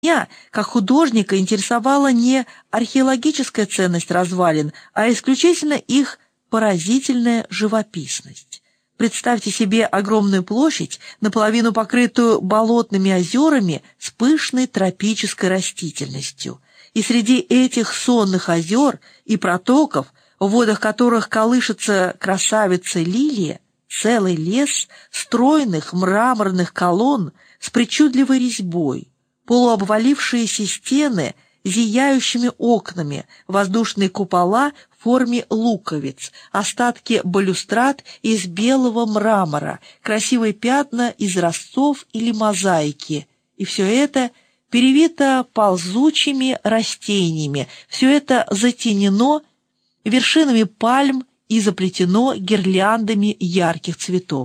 Меня, как художника, интересовала не археологическая ценность развалин, а исключительно их поразительная живописность. Представьте себе огромную площадь, наполовину покрытую болотными озерами с пышной тропической растительностью. И среди этих сонных озер и протоков, в водах которых колышется красавица лилия, целый лес стройных мраморных колонн с причудливой резьбой, полуобвалившиеся стены зияющими окнами, воздушные купола в форме луковиц, остатки балюстрад из белого мрамора, красивые пятна из разцов или мозаики. И все это перевито ползучими растениями, все это затенено вершинами пальм и заплетено гирляндами ярких цветов.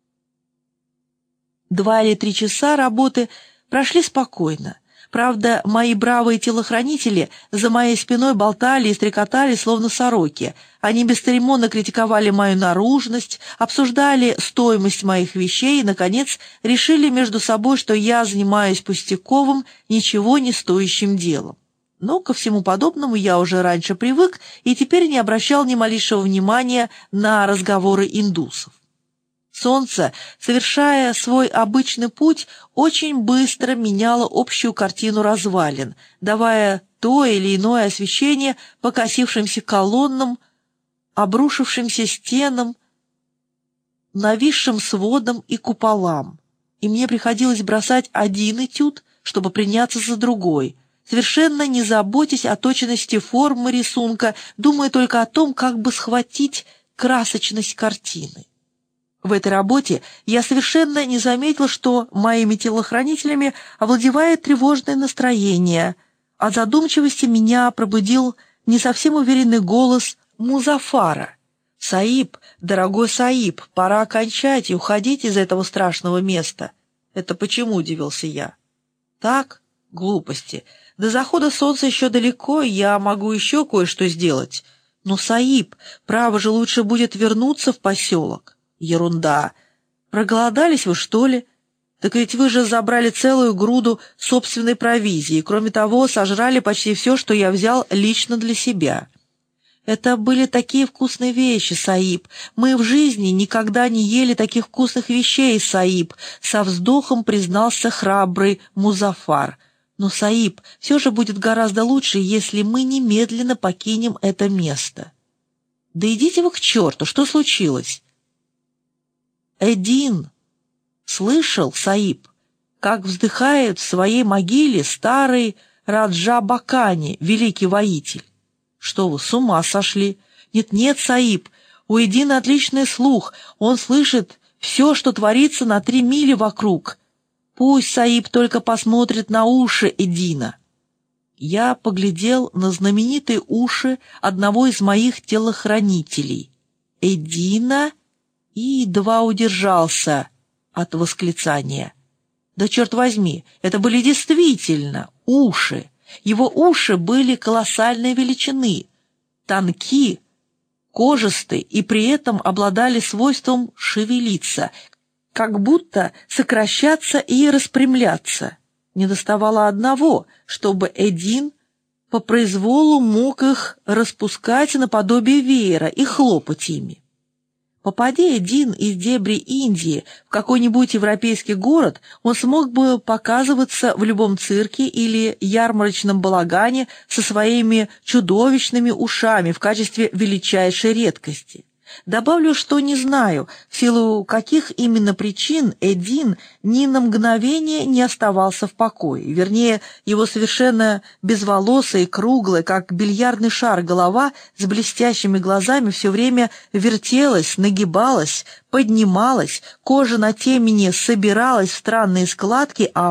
2 или 3 часа работы прошли спокойно. Правда, мои бравые телохранители за моей спиной болтали и стрекотали, словно сороки. Они бесцеремонно критиковали мою наружность, обсуждали стоимость моих вещей и, наконец, решили между собой, что я занимаюсь пустяковым, ничего не стоящим делом. Но ко всему подобному я уже раньше привык и теперь не обращал ни малейшего внимания на разговоры индусов. Солнце, совершая свой обычный путь, очень быстро меняло общую картину развалин, давая то или иное освещение покосившимся колоннам, обрушившимся стенам, нависшим сводам и куполам. И мне приходилось бросать один этюд, чтобы приняться за другой, совершенно не заботясь о точности формы рисунка, думая только о том, как бы схватить красочность картины. В этой работе я совершенно не заметил, что моими телохранителями овладевает тревожное настроение. От задумчивости меня пробудил не совсем уверенный голос Музафара. «Саиб, дорогой Саиб, пора кончать и уходить из этого страшного места». «Это почему?» — удивился я. «Так, глупости. До захода солнца еще далеко, я могу еще кое-что сделать. Но, Саиб, право же лучше будет вернуться в поселок». «Ерунда. Проголодались вы, что ли? Так ведь вы же забрали целую груду собственной провизии, кроме того, сожрали почти все, что я взял лично для себя». «Это были такие вкусные вещи, Саиб. Мы в жизни никогда не ели таких вкусных вещей, Саиб», — со вздохом признался храбрый Музафар. «Но, Саиб, все же будет гораздо лучше, если мы немедленно покинем это место». «Да идите вы к черту, что случилось?» «Эдин, слышал, Саиб, как вздыхает в своей могиле старый Раджа Бакани, великий воитель?» «Что вы, с ума сошли?» «Нет-нет, Саиб, у Эдина отличный слух, он слышит все, что творится на 3 мили вокруг. Пусть Саиб только посмотрит на уши Эдина». Я поглядел на знаменитые уши одного из моих телохранителей. «Эдина?» И едва удержался от восклицания. Да черт возьми, это были действительно уши. Его уши были колоссальной величины, тонки, кожистые и при этом обладали свойством шевелиться, как будто сокращаться и распрямляться. Недоставало одного, чтобы Эдин по произволу мог их распускать наподобие веера и хлопать ими. Попади Эдин из дебри Индии в какой-нибудь европейский город, он смог бы показываться в любом цирке или ярмарочном балагане со своими чудовищными ушами в качестве величайшей редкости. Добавлю, что не знаю, в силу каких именно причин Эдин ни на мгновение не оставался в покое. Вернее, его совершенно безволосая и круглая, как бильярдный шар, голова с блестящими глазами все время вертелась, нагибалась, поднималась, кожа на темени собиралась в странные складки, а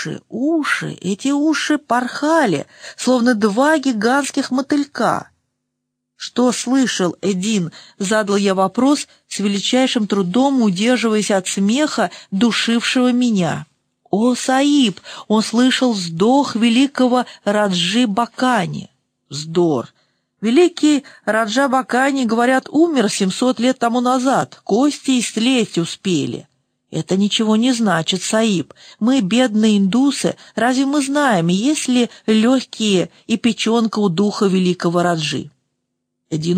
эти уши порхали, словно 2 гигантских мотылька. «Что слышал Эдин?» — задал я вопрос, с величайшим трудом удерживаясь от смеха, душившего меня. «О, Саиб, он слышал вздох великого Раджи Бакани». «Вздор! Великий Раджа Бакани, говорят, умер 700 лет тому назад, кости истлеть успели». Это ничего не значит, Саиб. Мы, бедные индусы, разве мы знаем, есть ли легкие и печенка у духа великого Раджи?